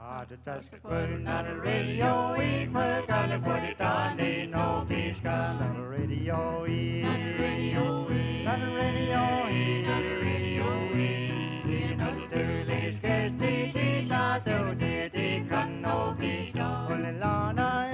Just putting on the radio, we put on the body down, ain't no peace on the radio, on the radio, on the radio, on the radio, you know the Sterling Sketch, the Tato, the Canopi, on the Lana,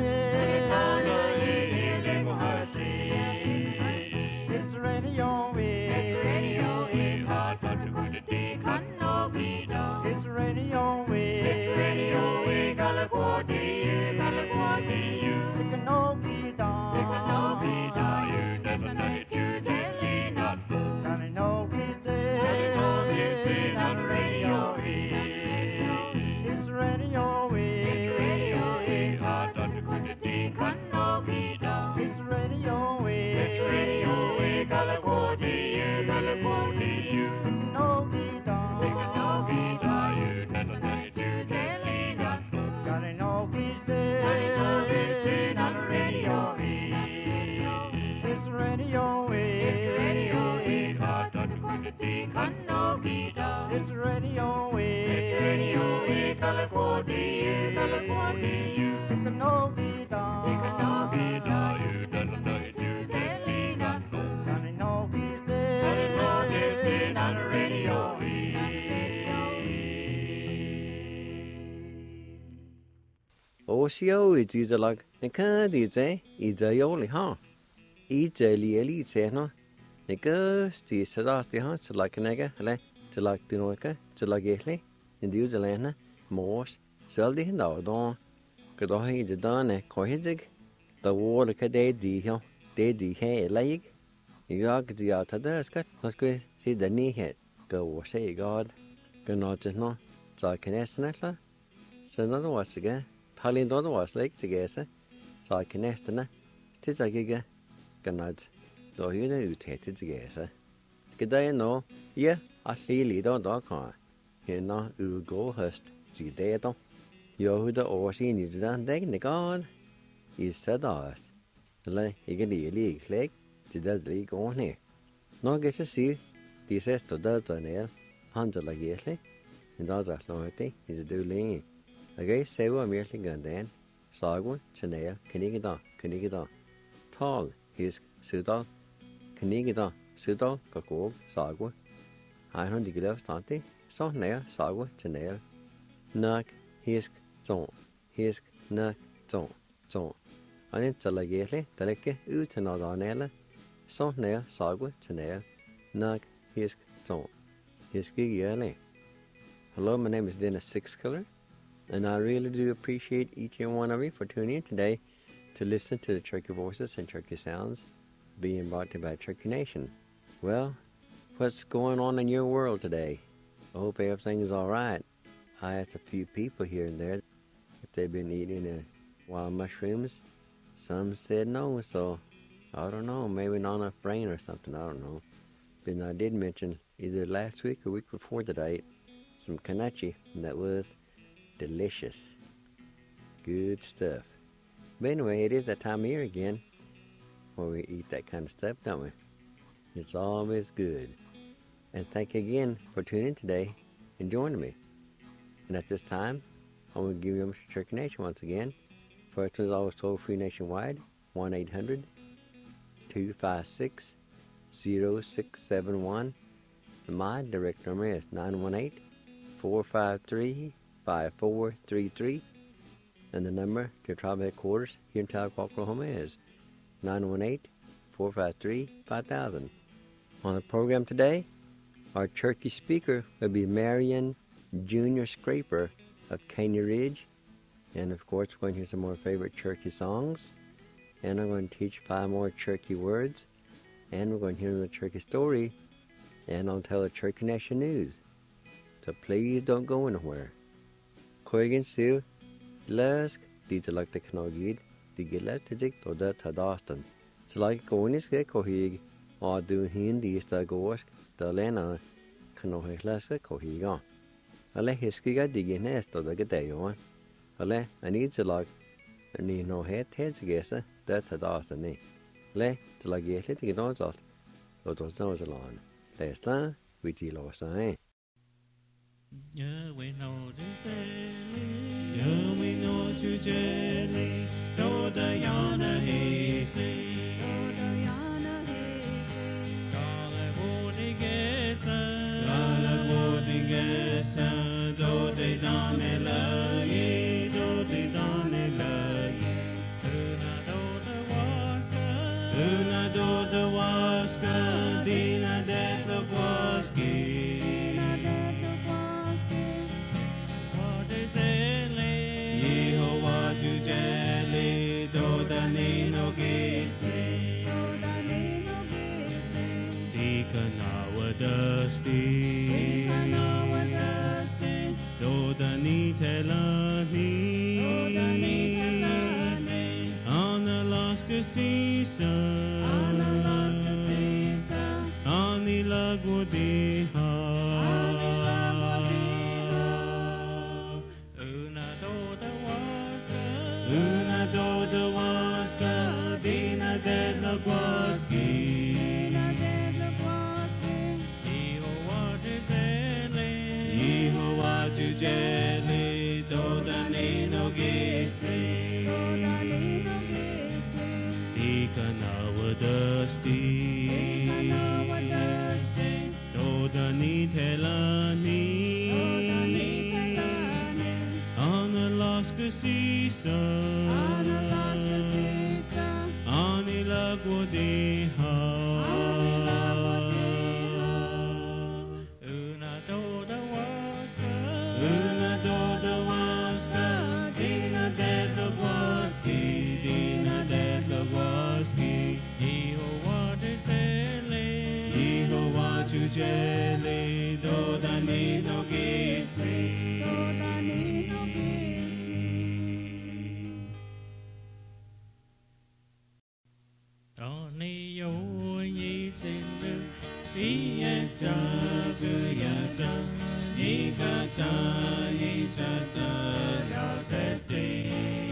it's the radio, it's the radio, hot but the Canopi, it's the radio, it's the radio, California, California, the Canopi, you never know it, you telling us, gotta know he's dead, on the radio, it's the radio, it's the radio, hot but the Canopi, it's the radio, it's the radio, California, California, the Canopi, you never know it, you telling us, gotta know he's dead, on the radio, it's the radio, it's the radio, hot but the Canopi, it's the radio, it's the radio, California, California, the Canopi, you never know it, you telling us, gotta know he's dead, on the radio. Osio is either like a candy, is a yoli, huh? Eat a lily, say no. The girls, the Sadasti hunts like a nigger, to like the Noika, to like Italy, and the Uzalana, Morse, Seldy and Dawdon, Kadohi the Donna, Kohizig, the water cadet, the hill, they the hair leg. You got the out of the scut, let's go see the knee head, go say God, go not to no, so I can estimate, so another was again. Talin då var släkt sig gäsa så kan nästan till sig giga kanad då ju det uthetet sig gäsa ska det nå ja att lili då kan hena ugo höst sig det då jag hur det åsin i den den god i sadas eller inte det lik till det lik och ne nå gäsa se det ses då där ner handla gäsle en då så låter det är det länge Okay, say what I'm merely going then. Sagwa, Chanea, Canigida. Tall, his Sudal, Canigida, Sudal, Kakov, Sagwa. I hunt the glove tanti, so nea, Sagwa, Chanea. Nak, hisk, zon, nak, zon. And it's a legally, Deleke, Utanada, so nea, Sagwa, Chanea. Nak, hisk, zon. Hiski yearly. Hello, my name is Dennis Sixkiller. And I really do appreciate each and one of you for tuning in today to listen to the Cherokee Voices and Cherokee Sounds being brought to you by Cherokee Nation. Well, what's going on in your world today? I hope everything's all right. I asked a few people here and there if they've been eating wild mushrooms. Some said no, so I don't know. Maybe not enough brain or something. I don't know. But I did mention either last week or week before that I ate some kanachi, and that was delicious. Good stuff. But anyway, it is that time of year again where we eat that kind of stuff, don't we? It's always good. And thank you again for tuning in today and joining me. And at this time, I want to give you Mr. Cherokee Nation once again. First one is always toll-free nationwide, 1-800-256-0671. And my direct number is 918-453-5433, and the number to tribal headquarters here in Tahlequah, Oklahoma is 918-453-5000. On the program today, our Cherokee speaker will be Marion Junior Scraper of Caney Ridge, and of course we're going to hear some more favorite Cherokee songs, and I'm going to teach 5 more Cherokee words, and we're going to hear the Cherokee story, and I'll tell the Cherokee Nation news. So please don't go anywhere. Koigan Sue, Lask, these are like the Knogid, the Gilletigic or the Tadastan. So like Gonis get Kohig, or do Hindi is the Gorsk, the Lena, Knohilaska Kohiga. Ale Hiskiga digging nest or the Gadeon. Ale, I need to like, I need no heads together, that Tadastan. Le, to like get it to get on us, or those nose along. Last time, we deal with sign. Nhớ quên nâu dưới you jelly, do the yana hate. Do de dane la ye, do de dane la ye. Una do de waska, dina det lugwaski. Yehovah tu jelly, do da nino gisi. Dikanawa dusty. Dodani telani, on Alaska season, on the Lagwadiha, Una do the waska, Dina de Lagwaski. Tu jelly, do da nino gisi. Dikanawa dusty. Do da ni telani. On Alaska season. On Ilagwadiha. Jelly, do da nino gisi. Oni yo yi zindu, iye jagu yada, ikata ichata yastesti.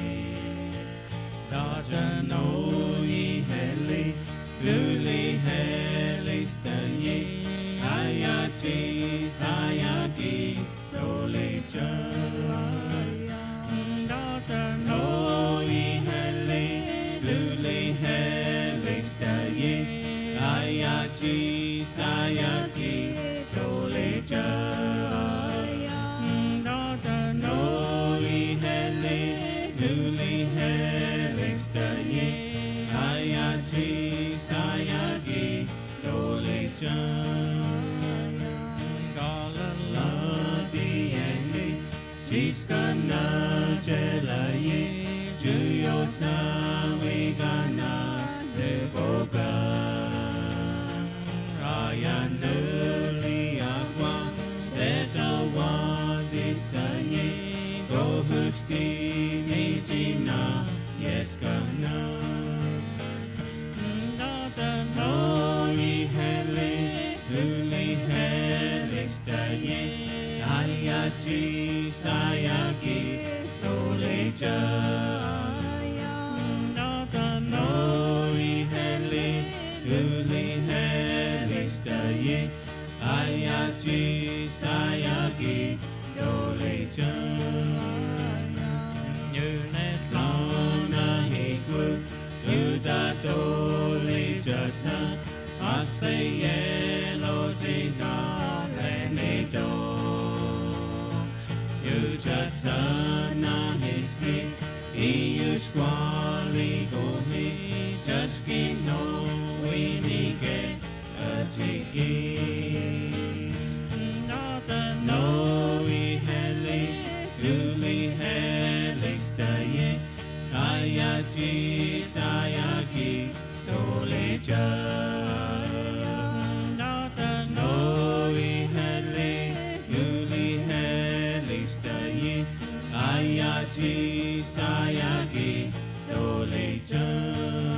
Daja no i heli, luli heli stayi. Ayachi sayaki dolecha. Daughter no iheli luli heli stayi. Ayachi sayaki dolecha. Daughter no iheli luli heli stayi. Ayachi sayaki dolecha. Iskana jelaye, juyotna wegana deboga. Ayanuli agwa, detawa disaye, gohusti nijina, yeskana. No ihele, luli hele staye. Ayachi sayaki dolecha. No iheli luli heli staye. Ayachi sayaki dolecha. Yunetlana hiku yuda dolecha ta. Asaye lojina lenedo. Jatana hiski, iushkwali gohi, jaski no winike atiki. No iheli, luli heli staye, ayachi sayaki dolecha. No iheli, luli heli staye. Ayachi sayaki dolecha.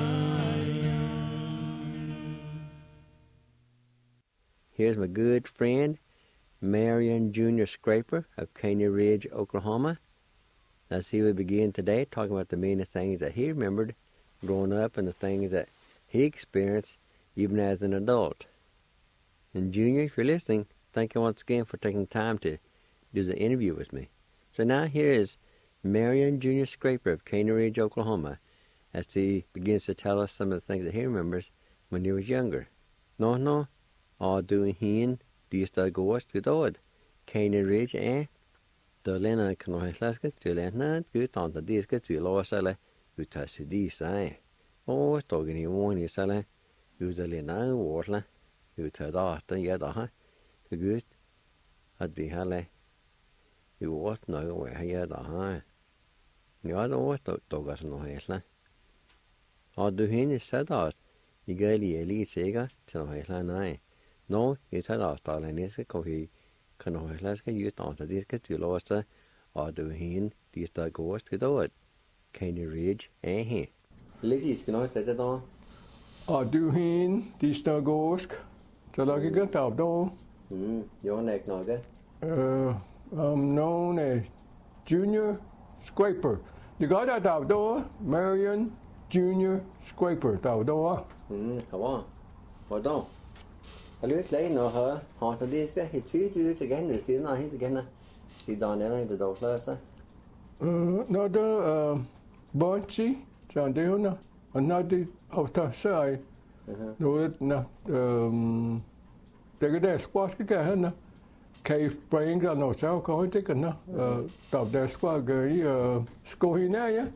Here's my good friend, Marion Jr. Scraper of Caney Ridge, Oklahoma, as he would begin today talking about the many things that he remembered growing up and the things that he experienced even as an adult. And Junior, if you're listening, thank you once again for taking time to do the interview with me. So now here is Marion Junior Scraper of Cane Ridge, Oklahoma, as he begins to tell us some of the things that he remembers when he was younger. No, all doing heen, these the ghost to do it. Cane Ridge, the Lena Canohlaska, to Lena, good on the disc to Lower Sala, who touched these, Oh, talking you one is Sala, who's the Lena water, who turned off the yada, the good at the Halle. You what no where yada, you are the what doggers no hesla. Or do he said out, you get the elite sega to no hesla nine. No, he said out, darling, is a coffee. Kan Højlandske just on the disc to Loster, or do he these the ghost to do it? Cane Ridge, he. Ladies, can I take it on? Or do he these the ghost? So like a get out door. Your neck, Naga? I'm known as Junior Scraper. You got that outdoor, Marion Junior Scraper, outdoor. Come on. What on? I look like no her, hot to this guy, it's you again, it's not hit again. See down there in the dog first. Another Bunchy, John Deona, another of the side. No, it not. They get that squash again. Cave brain got no cell call taken. Top that squad girl, school in there.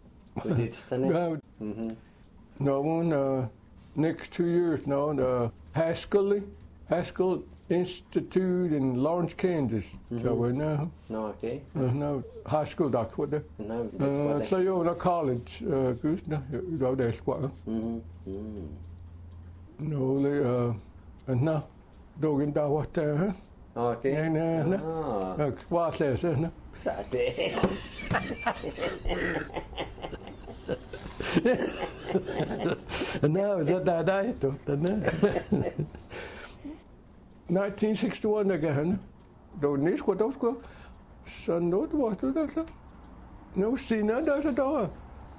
No one next 2 years now, the Haskell Institute in Lawrence, Kansas. So we know. No, okay. No, high school doctor, what the? No, so you're in college, goose, no, that's what. No, and now, dogging down what there, huh? Okay. No, what's this, no? No, is that I don't 1961 again. Don't need what those go. So no, what do that? No, see, no, there's a door.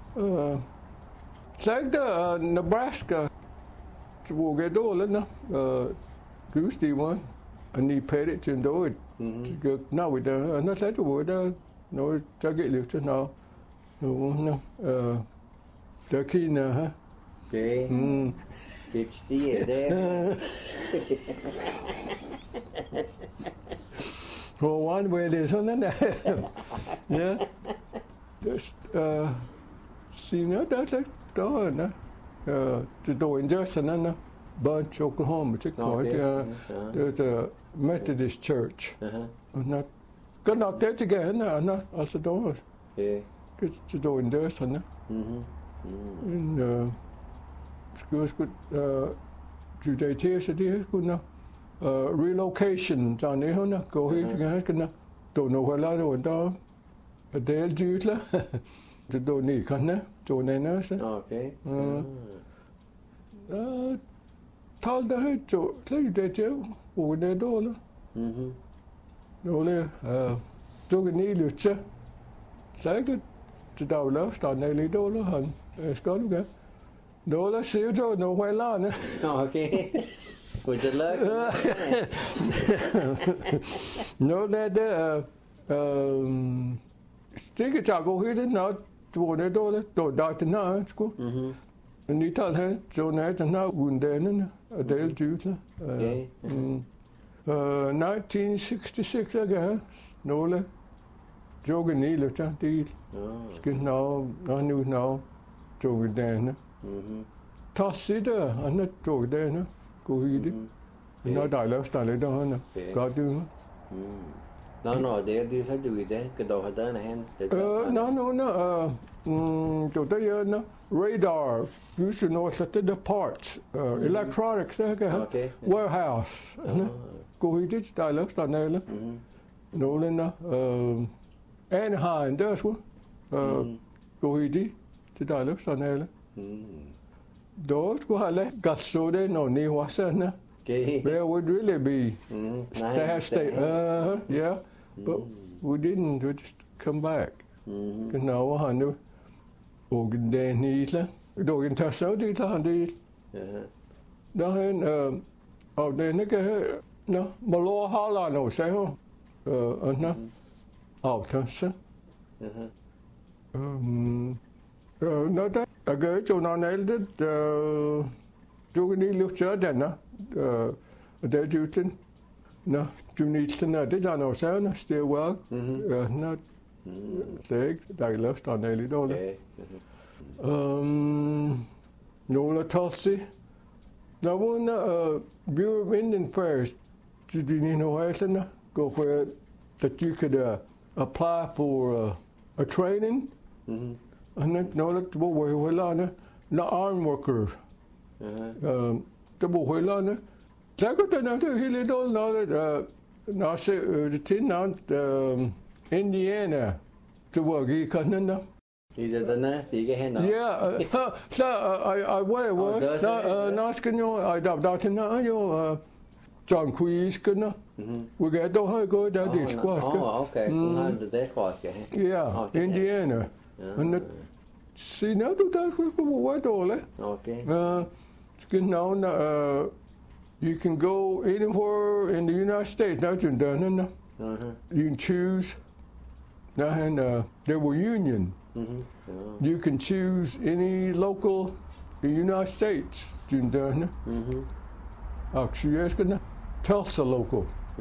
It's like the Nebraska. We'll get all in the goose one. And he paid it to do it. Now with the, and I said to word, no, target lift now. No, the key now, huh? Okay. It's the there. Well, one way it is on that. Yeah. Just, see, no, that's like, no. The door in Justin, Bunch, Oklahoma. There's a Methodist church. Not got out there together, not also doors. Yeah. It's the door in Justin. And schools good Judea good now. Relocation down there, no, go here again, don't know where I went down. A day Jude, the door need, don't know, Okay. Told the head to tell you that you over there dollar. Dollar, took a needle, sir. Second to dollar, start nearly dollar, and it's gone again. Dollar, see you don't know where long. Okay. Would you like? No, that stick it out, go here, not to $1, don't die to now, school. And he told her, so now it's not wounded, a day due to 1966, I guess, Nola, jogging needle, deed. Skin now, I knew now, jogging there. Toss it, I'm not jogging there, go eat it. No, I love started on, God do. No, they do have to do that, because they had done a hand. No, no, radar, used to know the parts, electronics, warehouse. Go eat it, I love started. No, Anaheim, there's one. Go eat it, I love started. Those go have got so they know near what's that. There would really be stay, yeah, but we didn't. We just come back. Because now I know. Organ day needle. Organ test out it on the. Then out there, no, Malo Hala no say, no, out test. Nó đó cái chỗ nào này đó chỗ cái đi lúc trước đó nó để chú tin nó chú đi tin là để cho nó sao nó still work nó để đại lớp tao này đi đâu đấy nó là Tulsi nó muốn Bureau of Indian Affairs chú đi nó hay nó go where that you could apply for a training and then nó là bộ huế là nó armed worker cái bộ huế là nó chắc có thể nói thì lý do nó sẽ tin nó Indiana to work gì cả nên đó. Thì giờ nó thì cái hen nó. Yeah, so I where was nó cái nhau I đọc thì nó yo John Quiz cái nó. We get đâu hơi go that is squad. Oh, okay. The squad cái. Yeah, Indiana. And see now do that có bộ quá đồ đấy. Okay. Cái nào you can go anywhere in the United States. Now you're done, no? You can choose. Now, and there were union. You can choose any local in the United States. You're done. Actually, yes, gonna Tulsa local.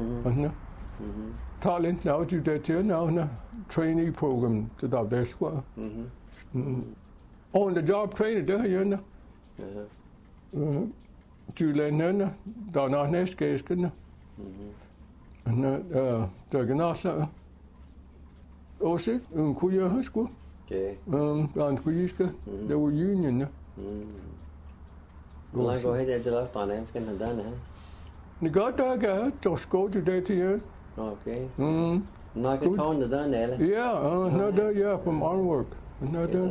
Talent now you did here now, trainee program to that there squad. On the job training there, you know. Chú lên nữa đó nó nét cái nữa nó cái nó sao ô xí khu giờ hết quá còn khu gì cái there were union nữa lại có hết giờ là toàn em cái thằng đó nữa 你搞大个做 school today to you okay nói cái thôn đó nè yeah another yeah from our work another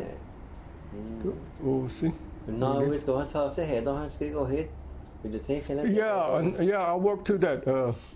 ô xí no we go on talk say head on go ahead. Yeah, I worked to that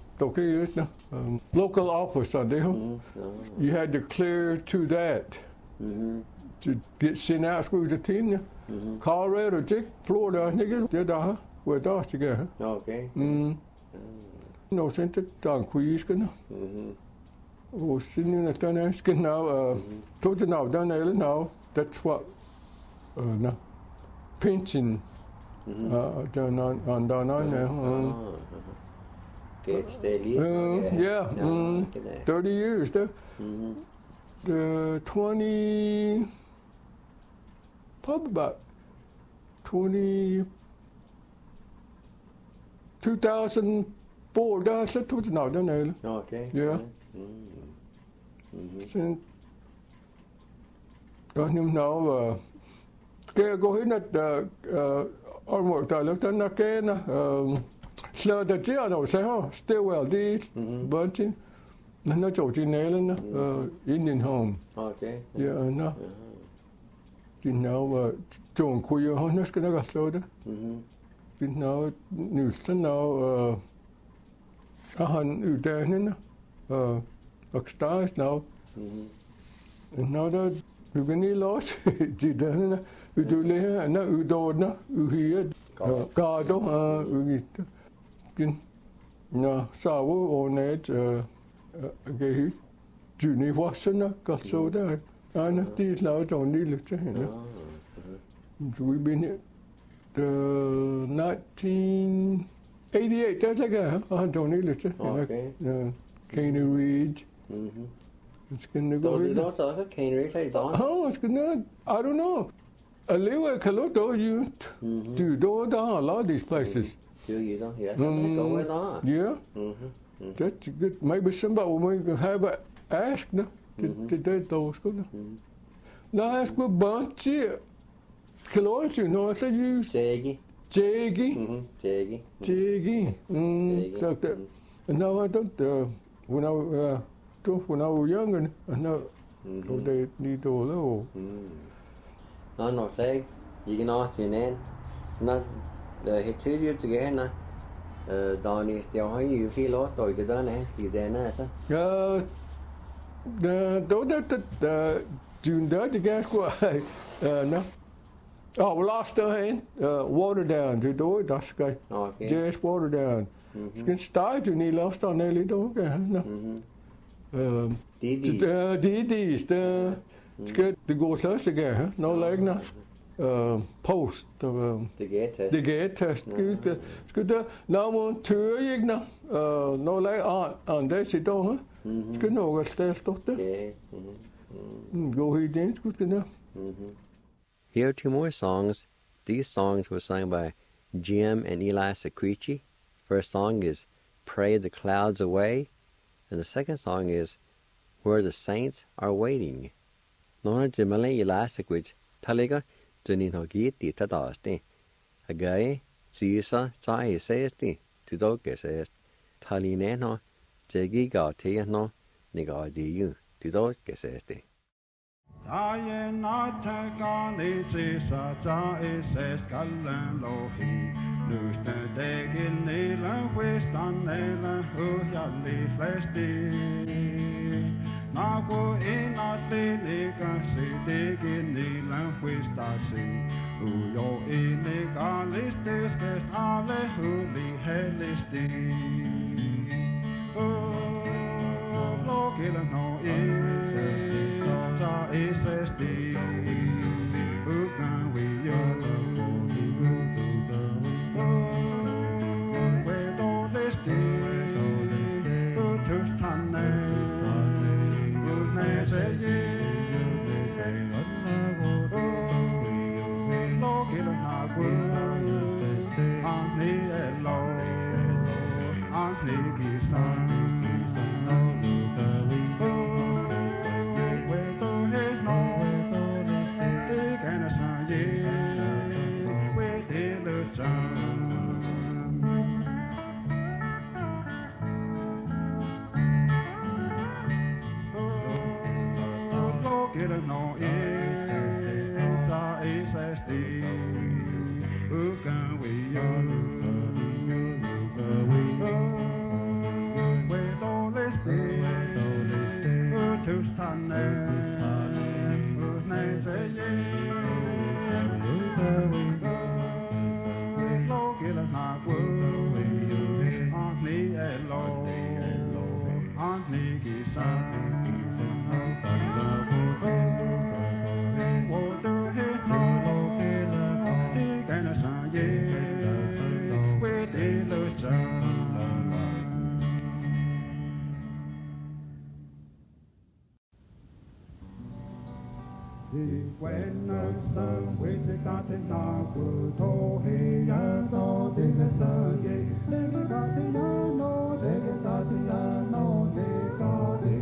local office on there. You had to clear to that to get sent out school to team. Colorado, Florida, nigga, they're where that's together. Okay. No sense on quiz, no. Oh, sitting at the next now, told you now, done now. That's what, no, pension. Down on there. Get steady. Yeah, 30 years there. 20, probably about 2004. That's it. Now done there. Okay. Yeah. Since him now. Cái cô ấy là ở một thời lúc đó nó cái nó sợ được chứ đâu sao không Stillwell đi vẫn chứ nó chỗ trên này lên nó Indian Home okay yeah nó thì nào trồng khuya hơn nó cái nó gặp rồi đó thì nào new stuff nào han ute nữa och stars now now đó du kan ni loss thì đó nó du le na u do na u hiet ka do u git kin na sa wo onet ge hi ju ni wasna ka so da ana ti la do ni le che na we've been here the 1988 that's like a don't need it okay Caney Ridge it's gonna go it's gonna I don't know Aliwa Kaloto you do a lot of these places yeah that's good maybe somebody will have a ask no to those now ask a bunch of kilos you know I said you Jaggy. And now I don't. When I was younger, I know they need to know. No, say you can ask your name. Not the hit 2 years together. Na, Donnie still how you feel lot or the done you there na sir. The June the gas no. Oh, we lost the hand. Water down to do it. That's good. Okay. Just water down. It's start to need lost on nearly do. No. Didis the Skal det går så igen, no like na post Det gæt. det gæt skal der når man tør ikke na no like on det sit då skal noget sted stort det gå i den skal der. Here are two more songs. These songs were sung by Jim and Eli Secrechi. First song is Pray the Clouds Away, and the second song is Where the Saints Are Waiting. Nona Jim and Eli Secrechi taliga Johnny no giti tadasti. Again, Caesar Chai says the Tidoke says Taline no Jegi Gati no Nigadi you Tidoke says the Taie naite gani tisa tae ses kallen lohi. Nuste degin nilen wistan nilen hujalli flesti. Naku inatli nikasi degin nilen wistasi. Ujo inikalistis kest alle huli hellisti. Lokilla no SSD, who can we where do they stay? Who to stand there? Who knows it? Look at the world, on the Lord, on the sun. When the sun waits a got in our good, oh, hey, and all the sun, yea, they got the no, they got the no, they got the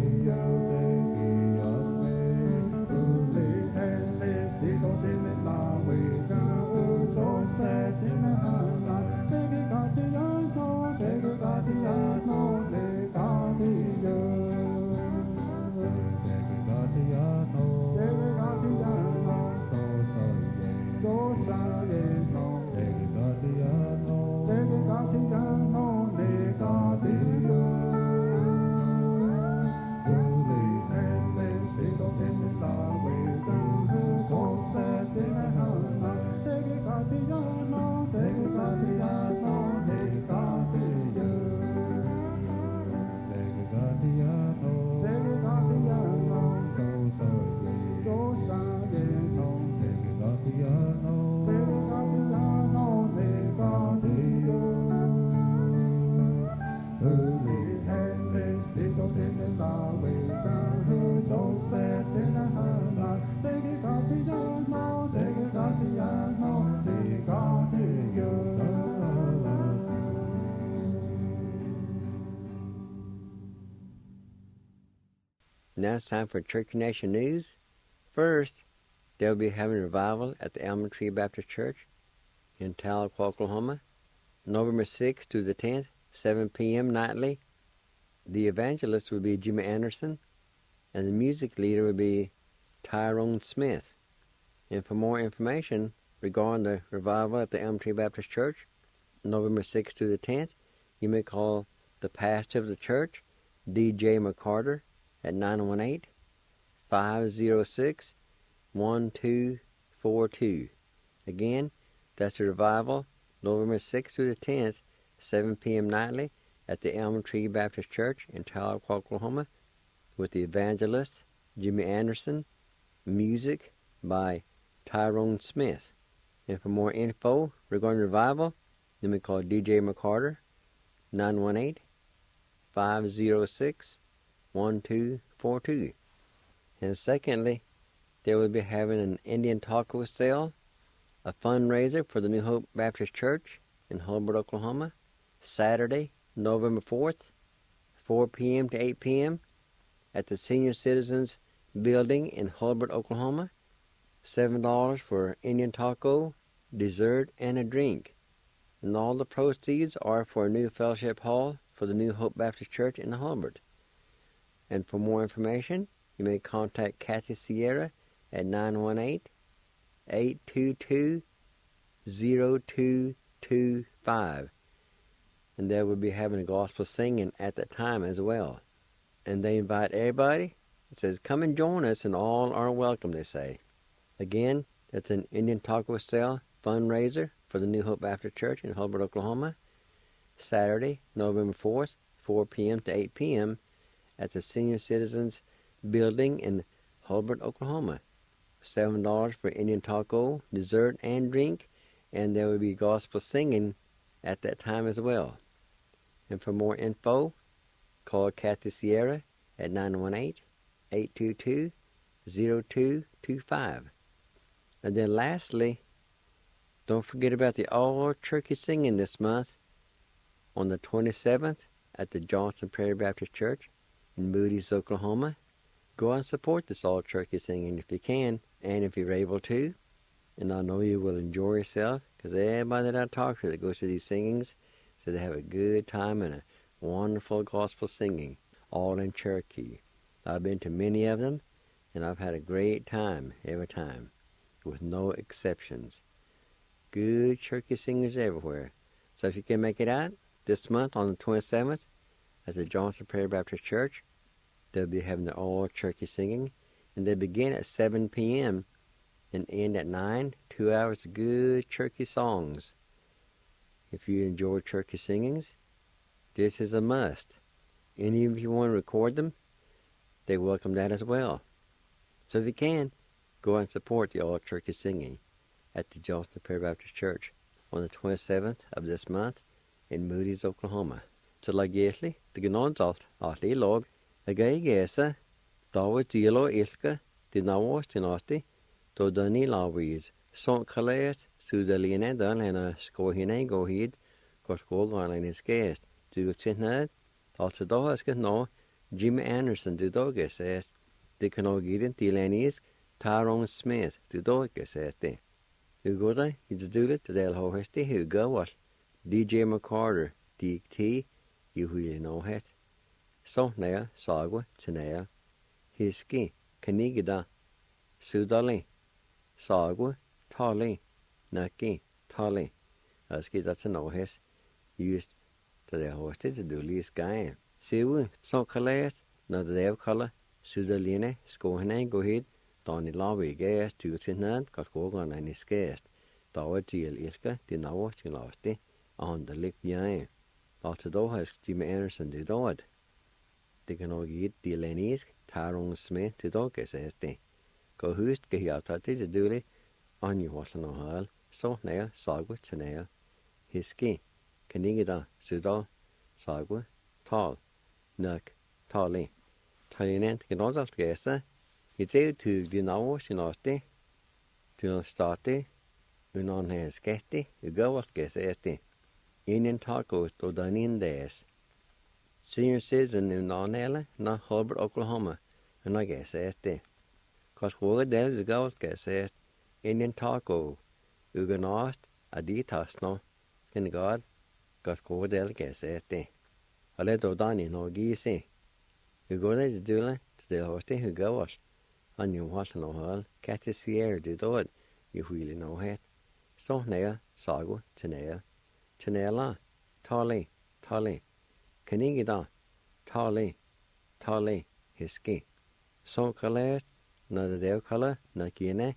Now it's time for Church Nation News. First, they'll be having a revival at the Almond Tree Baptist Church in Tahlequah, Oklahoma, November 6th to the 10th, 7 p.m. nightly. The evangelist will be Jimmy Anderson, and the music leader will be Tyrone Smith. And for more information regarding the revival at the Almond Tree Baptist Church, November 6th to the 10th, you may call the pastor of the church, D.J. McCarter, at 918-506-1242. Again, that's the revival, November 6th through the 10th, 7 p.m. nightly at the Almond Tree Baptist Church in Tahlequah, Oklahoma, with the evangelist, Jimmy Anderson, music by Tyrone Smith. And for more info regarding revival, you may call DJ McCarter, 918-506-1242. And secondly, they will be having an Indian taco sale, a fundraiser for the New Hope Baptist Church in Hulbert, Oklahoma, Saturday, November 4th, 4 p.m. to 8 p.m. at the Senior Citizens Building in Hulbert, Oklahoma. $7 for Indian taco, dessert, and a drink. And all the proceeds are for a new fellowship hall for the New Hope Baptist Church in Hulbert. And for more information, you may contact Kathy Sierra at 918-822-0225. And they will be having a gospel singing at that time as well. And they invite everybody. It says, come and join us, and all are welcome, they say. Again, that's an Indian taco sale fundraiser for the New Hope Baptist Church in Hulbert, Oklahoma, Saturday, November 4th, 4 p.m. to 8 p.m. at the Senior Citizens Building in Hulbert, Oklahoma. $7 for Indian taco, dessert, and drink, and there will be gospel singing at that time as well. And for more info, call Kathy Sierra at 918-822-0225. And then lastly, don't forget about the all-turkey singing this month on the 27th at the Johnson Prairie Baptist Church in Moody's, Oklahoma. Go and support this all-turkey singing if you can and if you're able to. And I know you will enjoy yourself, because everybody that I talk to that goes to these singings said they have a good time and a wonderful gospel singing, all in Cherokee. I've been to many of them, and I've had a great time every time, with no exceptions. Good Cherokee singers everywhere. So if you can make it out this month on the 27th at the Johnson Prairie Baptist Church, they'll be having the all Cherokee singing, and they begin at 7 p.m. and end at 9, 2 hours of good Cherokee songs. If you enjoy Cherokee singings, this is a must. Any of you want to record them, they welcome that as well. So if you can, go and support the all Cherokee singing at the Johnson Prairie Baptist Church on the 27th of this month in Moody's, Oklahoma. So like Yesli, the Gnonsalt, Atli Log, a gay gesa, Dawit Zilo Ilka, the Nawas Tinasti, to Dani Lawies, Son Calais, Sudalina Dunlana, Scohine Gohid, Coscogan in his guest, to Sitnad, also Dohaska no, Jim Anderson, the Doga says, the Canogidin, the Lenis, Tyrone Smith, the Doga says, the Ugoda, it's do it to the Hohesti, who go what? DJ McCarter, DT, you really know it. So now, Sagwa, Tanea, Hiski, Kanigida, Sudali, Sagwa, Tali, Naki, Tali. Aski, that's a no his used to the hosted to do least guy. Siwu, so Calais, not the day of color, Sudaline, Scohane, go ahead, Donny Lawi, gas, to Tinad, got Hogan and his guest. Dawa Giel Ilka, the now she lost it, on the lip behind. After though has Jim Anderson did it. They can all get the Lenis, Tyrone Smith, to dog as they. Go who's get out at the duty on you was no hall, so now, Sagwa, Tanea, his ski, Kanigida, Sudal, Sagwa, Tall, Nuck, Tali. Talinent get all that guessa. It's a to the now she lost it. To start it, unon has getty, you go what guess este. Indian tacos to Danin days. Senior citizen in Nonella, not Hulbert, Oklahoma, and I guess este. Cause what there is go guess est. Indian taco, Uganost, Aditas no, skin god, got go there guess este. I let O'Dani no geese. You go there to do it to the host who goes. And you want to know how, catch a Sierra to do it, you really know it. So now, Sago, Tanea, Tanela, Tali, Tali, Kanigida, Tali, Tali, Hiski. So Calais, na the dev color, na Gine,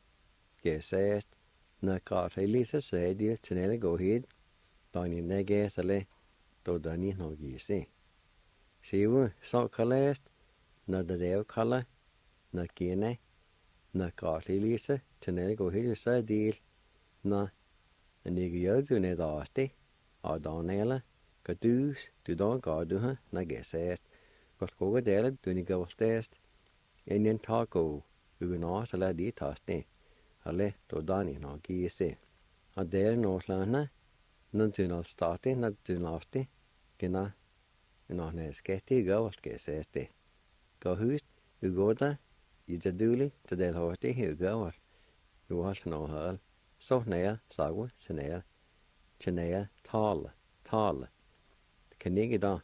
Gesest, na got a Lisa said, dear Tanela go ahead, Donny Negasale, do Donny no gisi. See you, so Calais, na the dev color, na Gine, na gála lísa tanna go hiú sa díl na nígheadú na dásta á dánéile go dús tú dá gáúthe na géist go cóga déile dúna gohfuiltéist inon tágó u ná le dí tásta a le do daní ná gíasa. A déir nólána na dúnal státa na dúnásta gina ná na sceitaí gohfuil géiste. Go húst u góda I de dúla de déilthirta hiú gohfuil uhail nóthail sóhnéal sagha sannéal tenéal tála Cynnig dá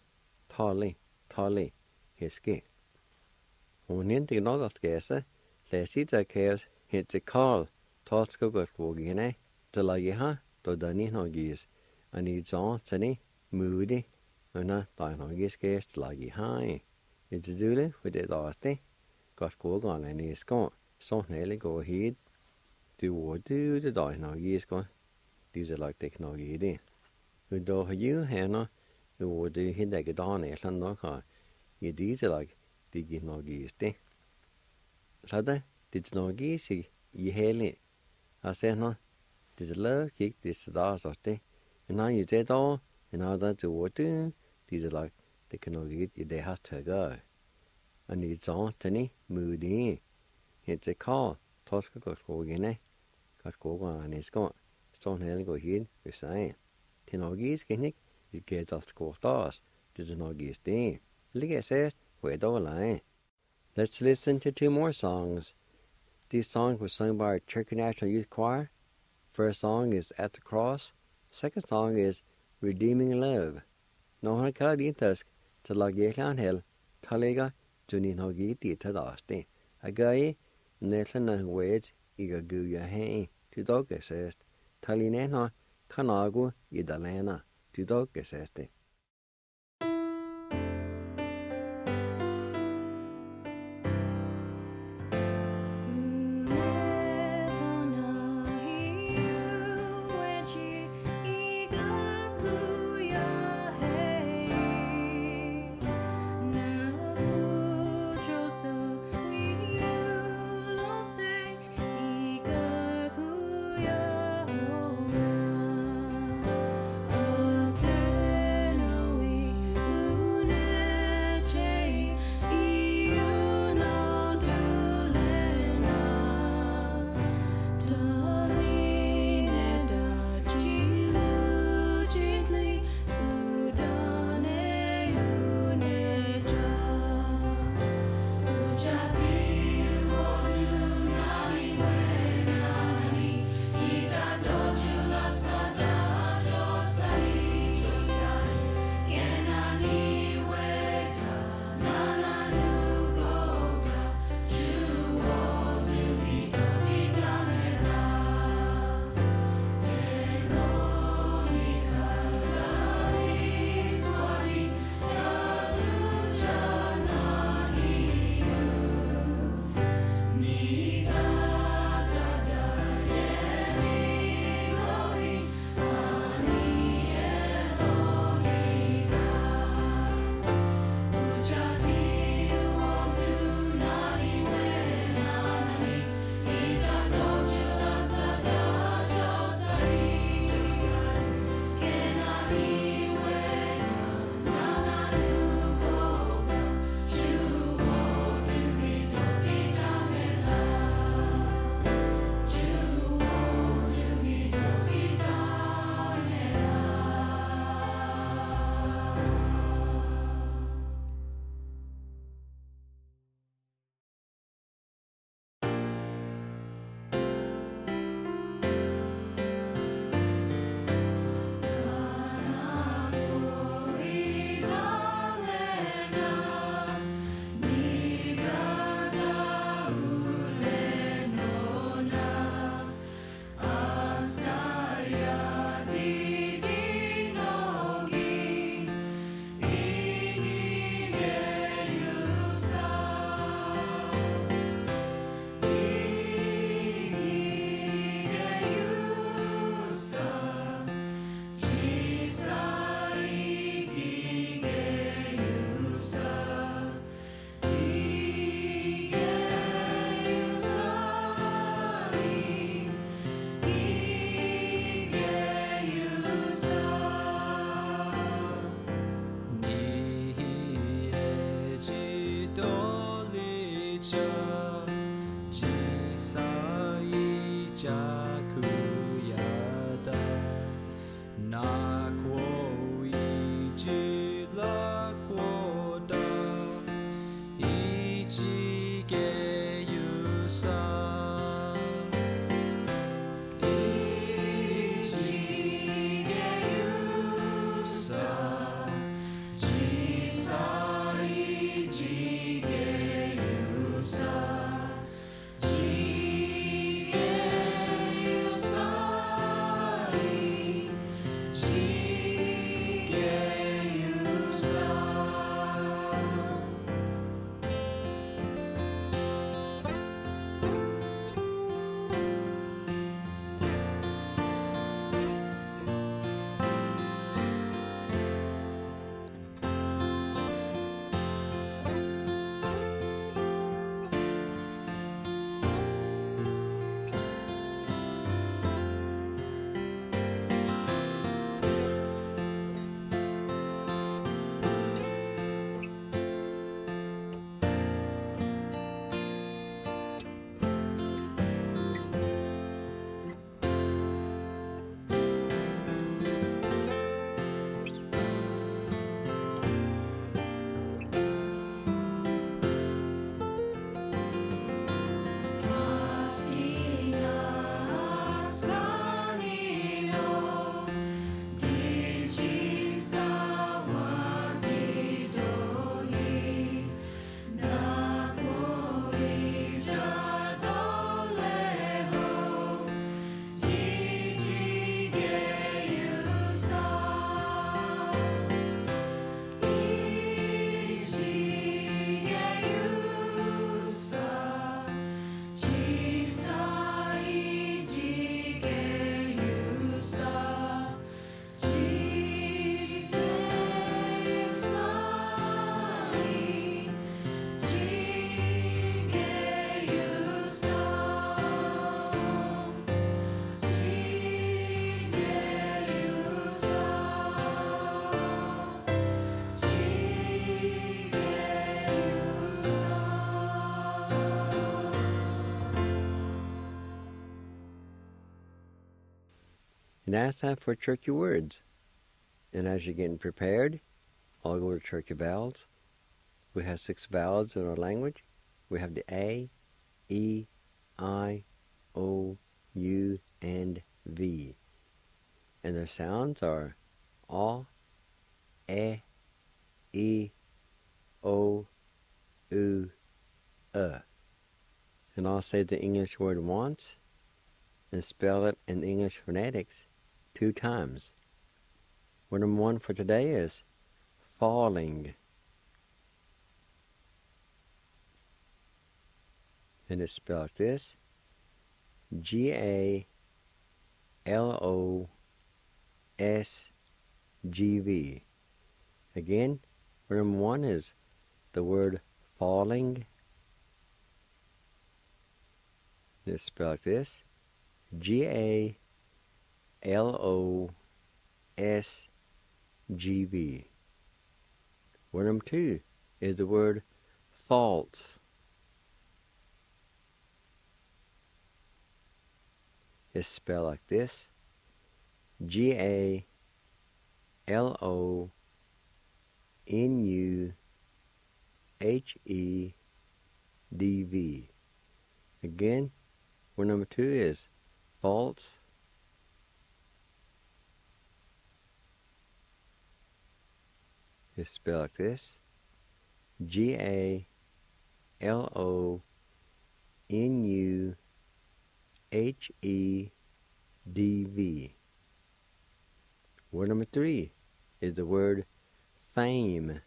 tálaí hisci. Húninn de nágalt géasa leis siad a céir hit de cáil tásco go bhógíine de leigithe do daní ná gíos a ní dá tanna múdi na daná gíos céist leigithe. I de dúla fu é dáta got cógána níos gá sóhnéala go hiad dúhú de daná gíos go dísa le ná géadaí. U dó hiú héna u dú hiad ag dána an nóá I dísa le dí gí ná gíosta. Lada dí ná gíos I héala a séna dí le cíic dí sa dásáta ná I dé dá in áda dúhú dísa le de ná géad I déthe tuga. A ní dá tanna múdaí hit de cá tásca go fógine got cógána níos gá sóhnéala go hiad go sain. Tí ná gíos cinnig I géad alt cóchtás dísa ná gíos dé. Lige says where do line. Let's listen to two more songs. These songs were sung by our Turkey National Youth Choir. First song is At the Cross. Second song is Redeeming Love. No han kadintask to la gelan hel talega tuni no giti tadasti. A guy netlan wage iga guya hay to dog assist. Talinena kanagu idalena to dog assist. Just 着小さい弱やだ那过一直了过的一起给有上一起给有上小さい一给有上 And now it's time for Turkey words. And as you're getting prepared, I'll go to Turkey vowels. We have 6 vowels in our language. We have the A, E, I, O, U, and V. And their sounds are A, E, I, O, U, And I'll say the English word once and spell it in English phonetics 2 times. Word number 1 for today is falling. And it's spelled like this: G-A-L-O-S-G-V. Again, word number 1 is the word falling. And it's spelled like this: G-A-L-O-S-G-V. Word number 2 is the word false. It's spelled like this: G-A-L-O-N-U-H-E-D-V. Again, word number 2 is false. It's spelled like this: G-A-L-O-N-U-H-E-D-V. Word number 3 is the word fame.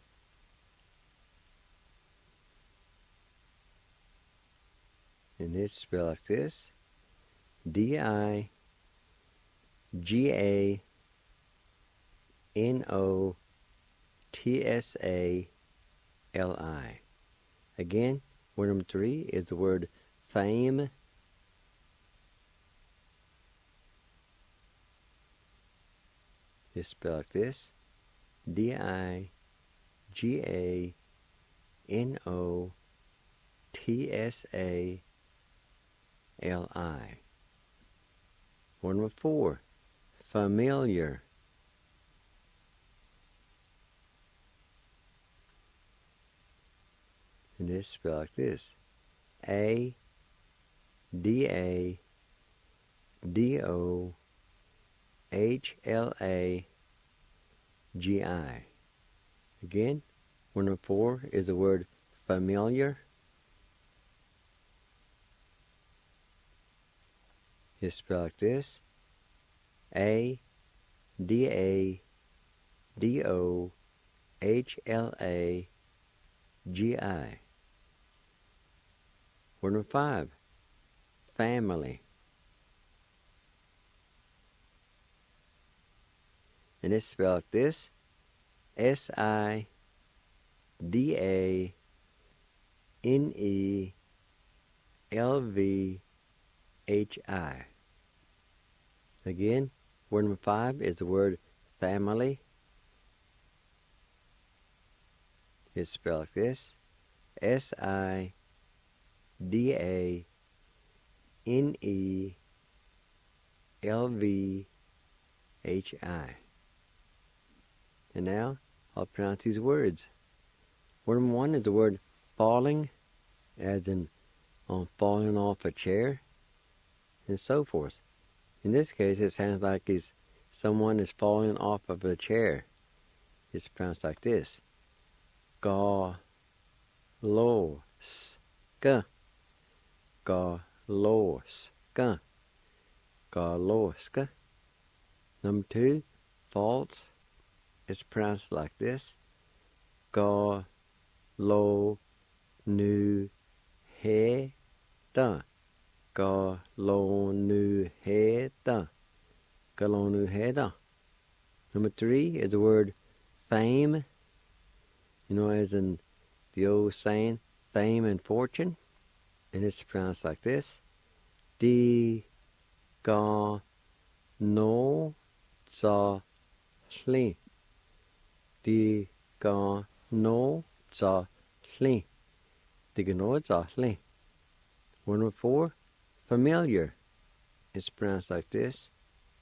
And it's spelled like this: D-I-G-A-N-O-T-S-A-L-I. Again, word number 3 is the word fame. It's spelled like this: D-I-G-A-N-O-T-S-A-L-I. T-S-A-L-I. Word number 4, familiar. And it's spelled like this: A-D-A-D-O-H-L-A-G-I. Again, word number 4 is the word familiar. It's spelled like this: A-D-A-D-O-H-L-A-G-I. Word number 5, family. And it's spelled like this: S-I-D-A-N-E-L-V-H-I. Again, word number 5 is the word family. It's spelled like this: S-I-D-A-N-E-L-V-H-I. And now I'll pronounce these words. Word number 1 is the word falling, as in falling off a chair, and so forth. In this case, it sounds like someone is falling off of a chair. It's pronounced like this: Ga-lo-ska. Ga-lo-ska. Ga-lo-ska. Number 2, false. It's pronounced like this: Ga-lo-nu-he-da. Ga-lo-nu-he-da. Ga-lo-nu-he-da. Number 3 is the word fame. You know, as in the old saying, fame and fortune. And it's pronounced like this: Di-ga-no-za-hli. Di-ga-no-za-hli. Di-ga-no-za-hli. Word number 4, familiar. It's pronounced like this: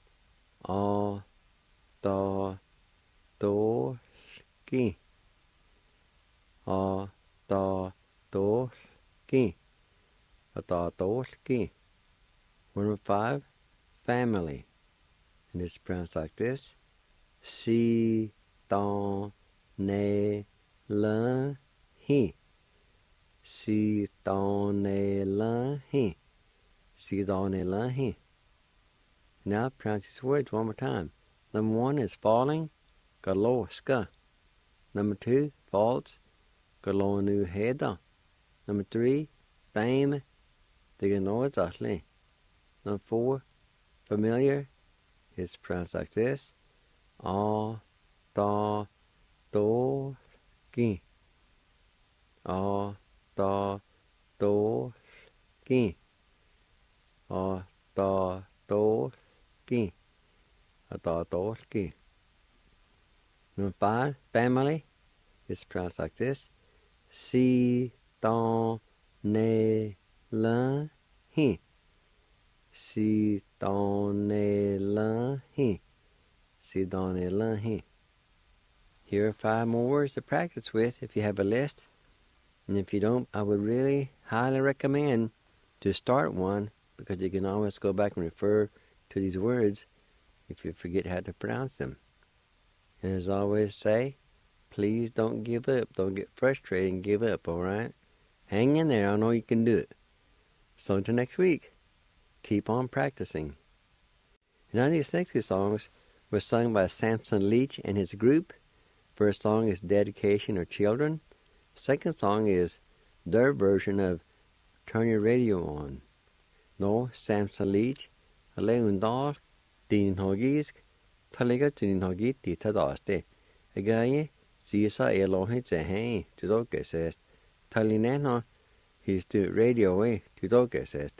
A-da-do-ki. A-da-do-ki. A-da-do-ki. Word number 5, family. And it's pronounced like this: Si-don-ne-la-hi. Si-don-ne-la-hi. Si-don-ne-la-hi. Now pronounce these words one more time. Number 1 is falling, ga-lo-ska. Number 2, false, ga-lo-nu-he-da. Number 3, fame, di-ga-no-za-hli. Number 4, familiar. It's pronounced like this: A-da-do-ki. A-da-do-ki. A-da-do-ki. A-da-do-ki. Number 5, family. It's pronounced like this: Si-don-ne-la-hi. Si-don-ne-la-hi. Si-don-ne-la-hi. Here are 5 more words to practice with if you have a list. And if you don't, I would really highly recommend to start one, because you can always go back and refer to these words if you forget how to pronounce them. And as I always say, please don't give up. Don't get frustrated and give up, all right? Hang in there. I know you can do it. So until next week, keep on practicing. Now these next 2 songs were sung by Samson Leach and his group. First song is Dedication or Children. Second song is their version of Turn Your Radio On. No, Samson Leach, Leon Dahl, Din Hogisk, Taliga Din Hogit, Tadaste. Again, Zisa Elohe Zehe, Tudoke says, Talinano, he's to radio way, Tudoke says.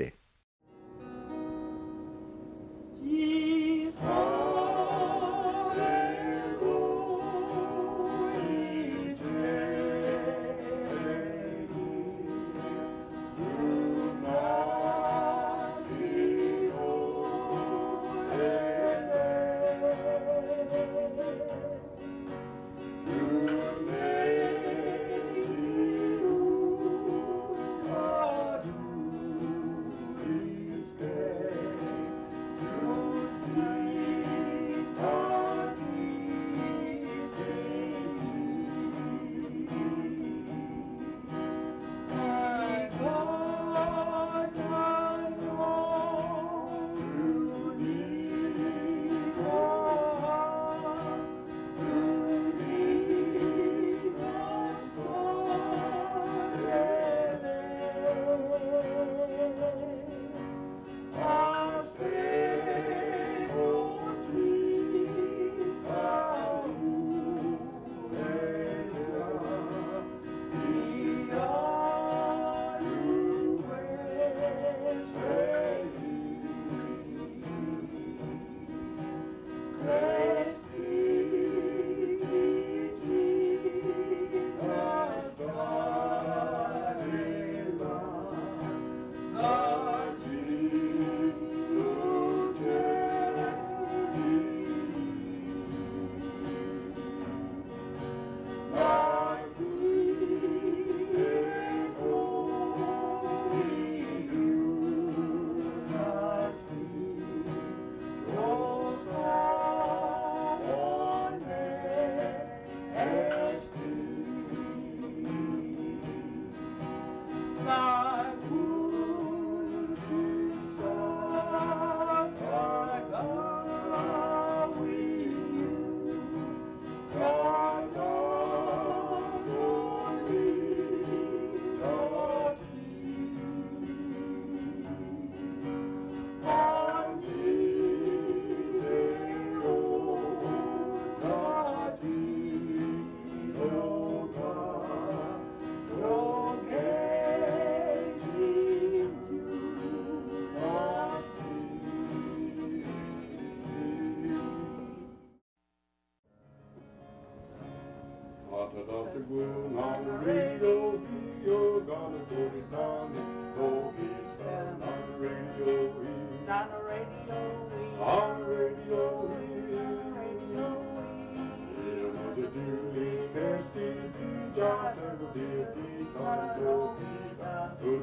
to go on the radio. You're gonna go to Donnie. Go get down on the radio. On the radio, On the radio. radio, Yeah, what to do these nasty bees. I'll never be a bee. Gonna go be back. Good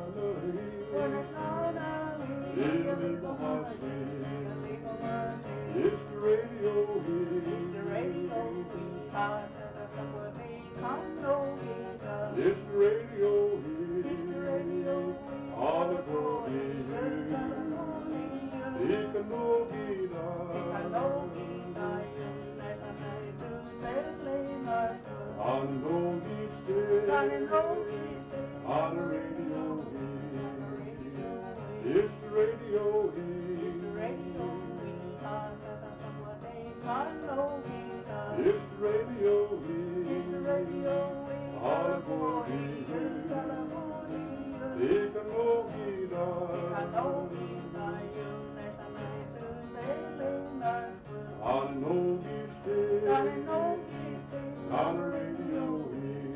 illegal mercy. It's the radio. it's the radio, It's the radio. it's the radio, All the glory. It can no be on no stay. On the radio. It's the radio. It's the radio. All the glory. It can no be on no stay. On the radio.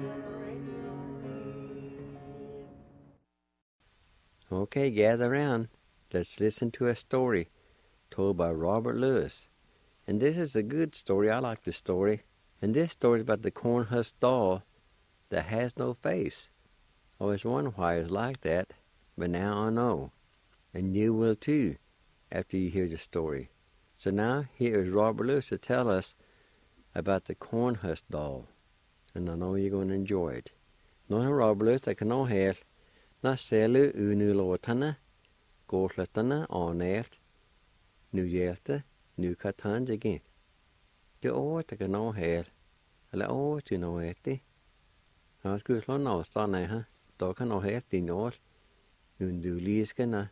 Okay, gather round. Let's listen to a story told by Robert Lewis. And this is a good story. I like the story. And this story is about the cornhusk doll that has no face. I always wondered why it was like that, but now I know. And you will too, after you hear the story. So now, here is Robert Lewis to tell us about the cornhusk doll. And I know you're going to enjoy it. Nå har Robert Lewis jeg kan nå helt. Nå ser du unulåtene, gåslettene, anelt, nugjelte, nukatandjegi. Det år jeg kan nå helt, eller år til nå etter. Jeg skulle slå avstanden her, da kan nå helt din år. Unduliskene,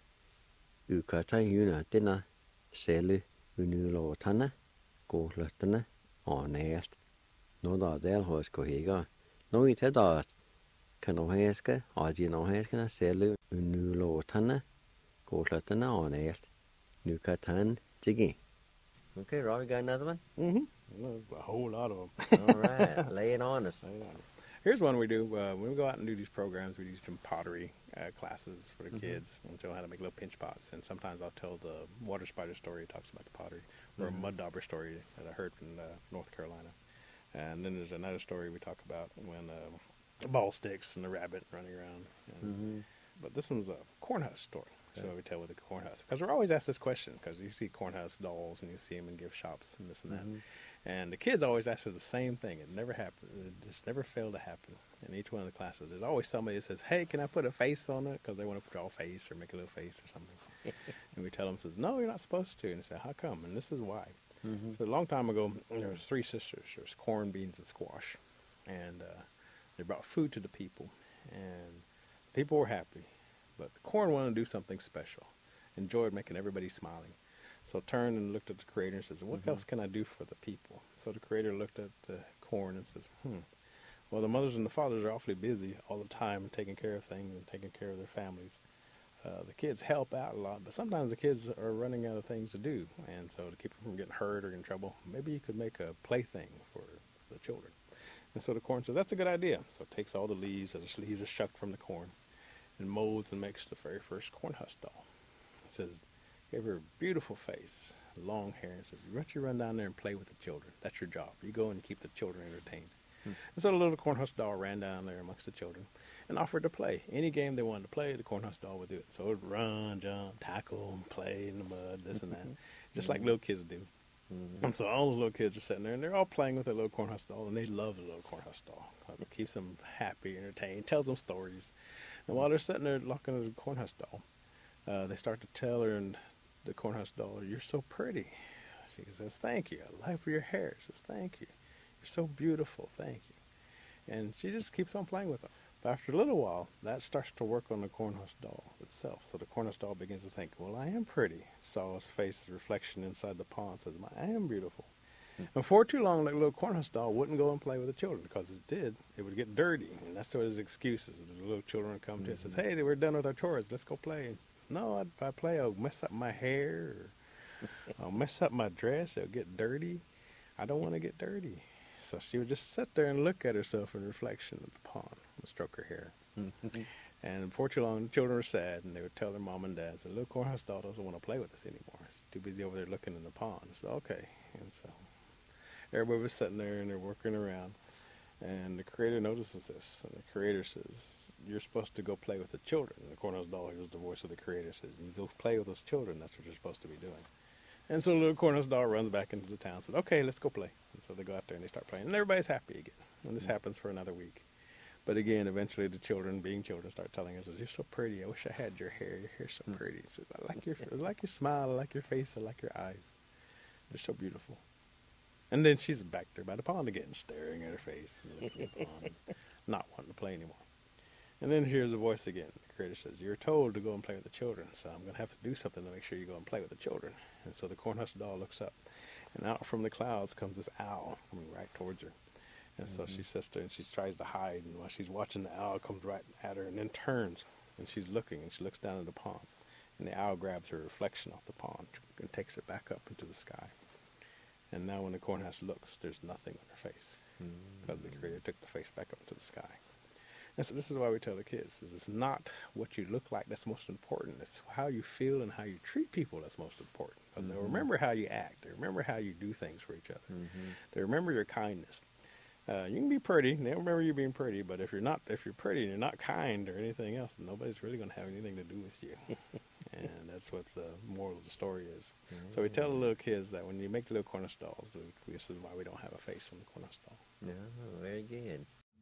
ukata junatene, ser unulåtene, gåslettene, anelt. Nå da del hos kohiga. Nå i til da kan nå heske, aji nå heskene, ser unulåtene, gåslettene, anelt, nukatandjegi. Okay, Rob, you got another one? Mm-hmm. A whole lot of them. All right, lay it on us. Here's one we do. When we go out and do these programs, we do some pottery classes for the kids and show them how to make little pinch pots. And sometimes I'll tell the water spider story that talks about the pottery, or a mud dauber story that I heard from North Carolina. And then there's another story we talk about when the ball sticks and the rabbit running around. And, But this one's a cornhusk story. So we tell with the cornhusk. Because we're always asked this question, because you see cornhusk dolls and you see them in gift shops and this and that. And the kids always ask us the same thing. It never happened. It just never failed to happen in each one of the classes. There's always somebody that says, hey, can I put a face on it? Because they want to draw a face or make a little face or something. And we tell them, says, no, you're not supposed to. And they say, how come? And this is why. So a long time ago, there was 3 sisters. There was corn, beans, and squash. And they brought food to the people. And people were happy. But the corn wanted to do something special. Enjoyed making everybody smiling. So turned and looked at the creator and says, what else can I do for the people? So the creator looked at the corn and says, well, the mothers and the fathers are awfully busy all the time taking care of things and taking care of their families. The kids help out a lot, but sometimes the kids are running out of things to do. And so to keep them from getting hurt or in trouble, maybe you could make a plaything for the children. And so the corn says, that's a good idea. So it takes all the leaves, as the leaves are shucked from the corn, and molds and makes the very first corn husk doll. It says, gave her a beautiful face, long hair, and says, why don't you run down there and play with the children? That's your job. You go and keep the children entertained. And so the little corn husk doll ran down there amongst the children and offered to play. Any game they wanted to play, the corn husk doll would do it. So it would run, jump, tackle, play in the mud, this and that, just like little kids do. And so all those little kids are sitting there, and they're all playing with their little corn husk doll, and they love the little corn husk doll. It keeps them happy, entertained, tells them stories. And while they're sitting there looking at the corn husk doll, they start to tell her, and the corn husk doll, you're so pretty. She says, thank you. I like your hair. She says, thank you. You're so beautiful. Thank you. And she just keeps on playing with them. But after a little while, that starts to work on the corn husk doll itself. So the corn husk doll begins to think, well, I am pretty. Saw his face, the reflection inside the pond, says, I am beautiful. And for too long, that little corn husk doll wouldn't go and play with the children, because it did, it would get dirty. And that's what his excuse is. The little children would come to it and says, hey, we're done with our chores. Let's go play. And, no, if I play, I'll mess up my hair, or I'll mess up my dress. It'll get dirty. I don't want to get dirty. So she would just sit there and look at herself in reflection of the pond and stroke her hair. And before too long, the children were sad, and they would tell their mom and dad, the little cornhouse doll doesn't want to play with us anymore. She's too busy over there looking in the pond. So, okay. And so everybody was sitting there, and they're working around. And the creator notices this, and the creator says, you're supposed to go play with the children. And the cornhouse doll hears the voice of the creator, says, you go play with those children. That's what you're supposed to be doing. And so the little cornhouse doll runs back into the town and says, okay, let's go play. And so they go out there and they start playing. And everybody's happy again. And this happens for another week. But again, eventually the children, being children, start telling her, you're so pretty. I wish I had your hair. Your hair's so pretty. She says, I like your smile. I like your face. I like your eyes. They're so beautiful. And then she's back there by the pond again, staring at her face, and looking at the pond, not wanting to play anymore. And then here's the voice again. The creator says, you're told to go and play with the children, so I'm going to have to do something to make sure you go and play with the children. And so the cornhouse doll looks up, and out from the clouds comes this owl coming right towards her. And so she sits there and she tries to hide, and while she's watching, the owl comes right at her and then turns, and she's looking, and she looks down at the pond. And the owl grabs her reflection off the pond and takes it back up into the sky. And now when the cornhouse looks, there's nothing on her face, because the creator took the face back up into the sky. And so this is why we tell the kids, it's not what you look like that's most important. It's how you feel and how you treat people that's most important. Because they'll remember how you act. They remember how you do things for each other. They remember your kindness. You can be pretty, and they'll remember you being pretty, but if you're pretty and you're not kind or anything else, then nobody's really going to have anything to do with you. And that's what the moral of the story is. So we tell the little kids that when you make the little cornhouse dolls, this is why we don't have a face on the cornhouse doll. No, very good.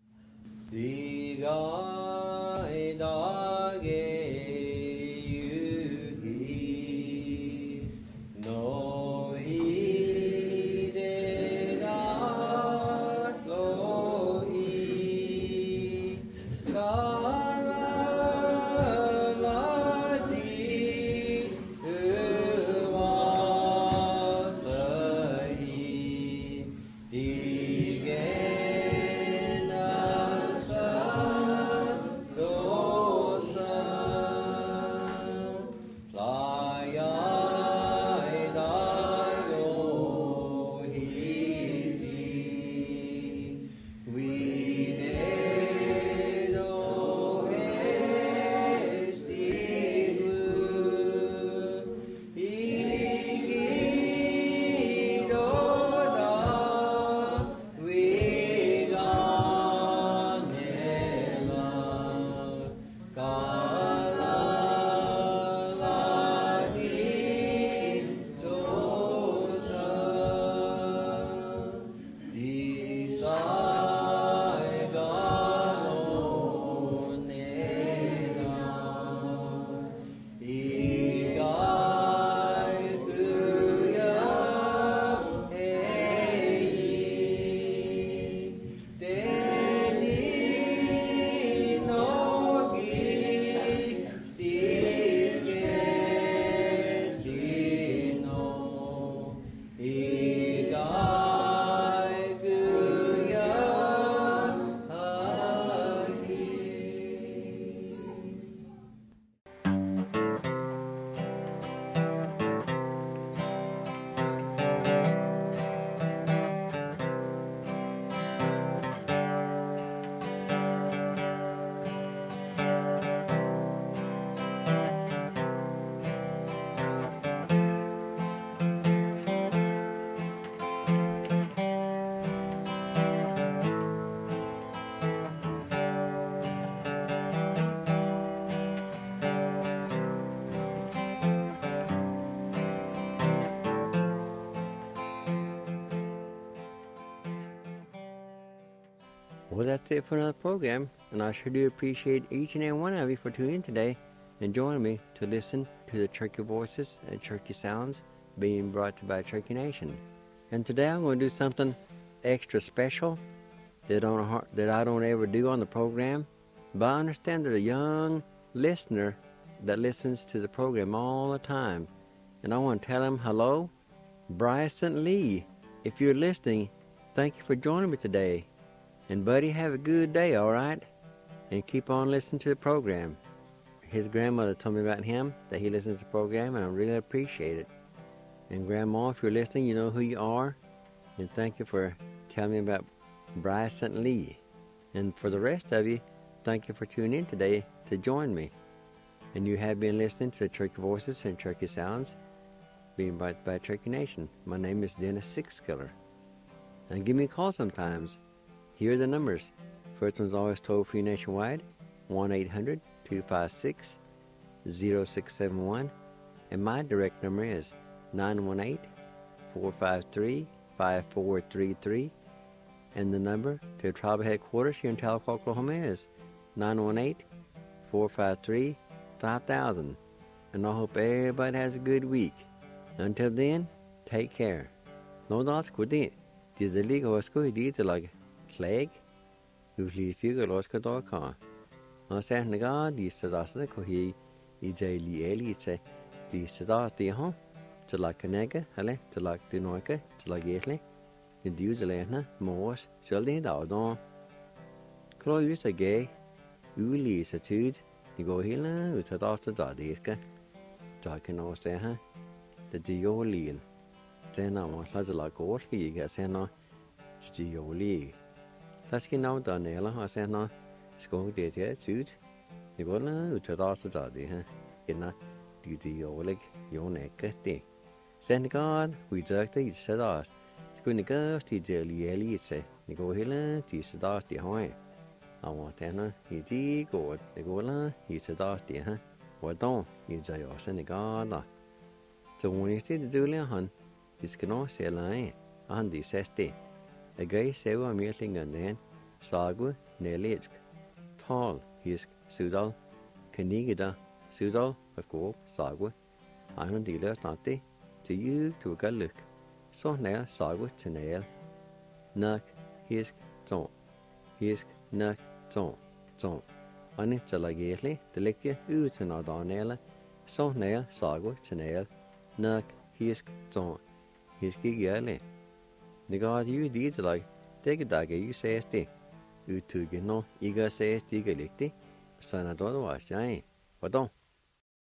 Well, that's it for another program, and I sure do appreciate each and every one of you for tuning in today and joining me to listen to the Cherokee Voices and Cherokee Sounds being brought to you by Cherokee Nation. And today I'm going to do something extra special that I don't ever do on the program, but I understand there's a young listener that listens to the program all the time, and I want to tell him hello, Bryson Lee. If you're listening, thank you for joining me today. And buddy, have a good day, all right? And keep on listening to the program. His grandmother told me about him, that he listens to the program, and I really appreciate it. And Grandma, if you're listening, you know who you are. And thank you for telling me about Bryson Lee. And for the rest of you, thank you for tuning in today to join me. And you have been listening to Turkey Voices and Turkey Sounds, being brought by Turkey Nation. My name is Dennis Sixskiller. And give me a call sometimes. Here are the numbers. First one's always toll-free nationwide, 1-800-256-0671. And my direct number is 918-453-5433. And the number to tribal headquarters here in Tahlequah, Oklahoma is 918-453-5000. And I hope everybody has a good week. Until then, take care. No doubt could it. Did the league was good to like flag? Who please you go lost dog car. I said, Naga, these stars the cohe, EJ Elite, these stars the home, to like a nega, hele, to like the noika, to like yetly, the dudes lena, Morse, Sheldon Dowdon. Clo use a gay, Uli is a tude, the go hilla, who set off the Dadiska. Talking all say, huh? The Dio Leal. Then I want to like all he gets in a Dio League. Let's get now done, Ella. I said, no, it's going to get it, suit. The one who set off the Daddy, huh? In a Dio League, your neck at day. Send God, we jerked the set off. It's going to go to Jelly Elite, the go hilla, to set off the high. I want Anna, he did go, the gola, he set off the huh? What don't you say, or send the God? So when you see the Julia Hun, it's going to say a line, and the sesty. A gay several meeting and then, Sagu, Nelich, Tall, his Sudal, Kanigida, Sudal, of course, Sagu, I don't deal not to you to a good look. So now Sagu to nail. Nuck, his ton, his nuck ton. On it to like lately, the lick you to not on nail. So nail Sagu to nail. Nuck, his ton, his gig early. The God you did like, take a dagger, you say, stay. You two get no, eager says, digger lickty, son, I don't wash, I ain't. But don't.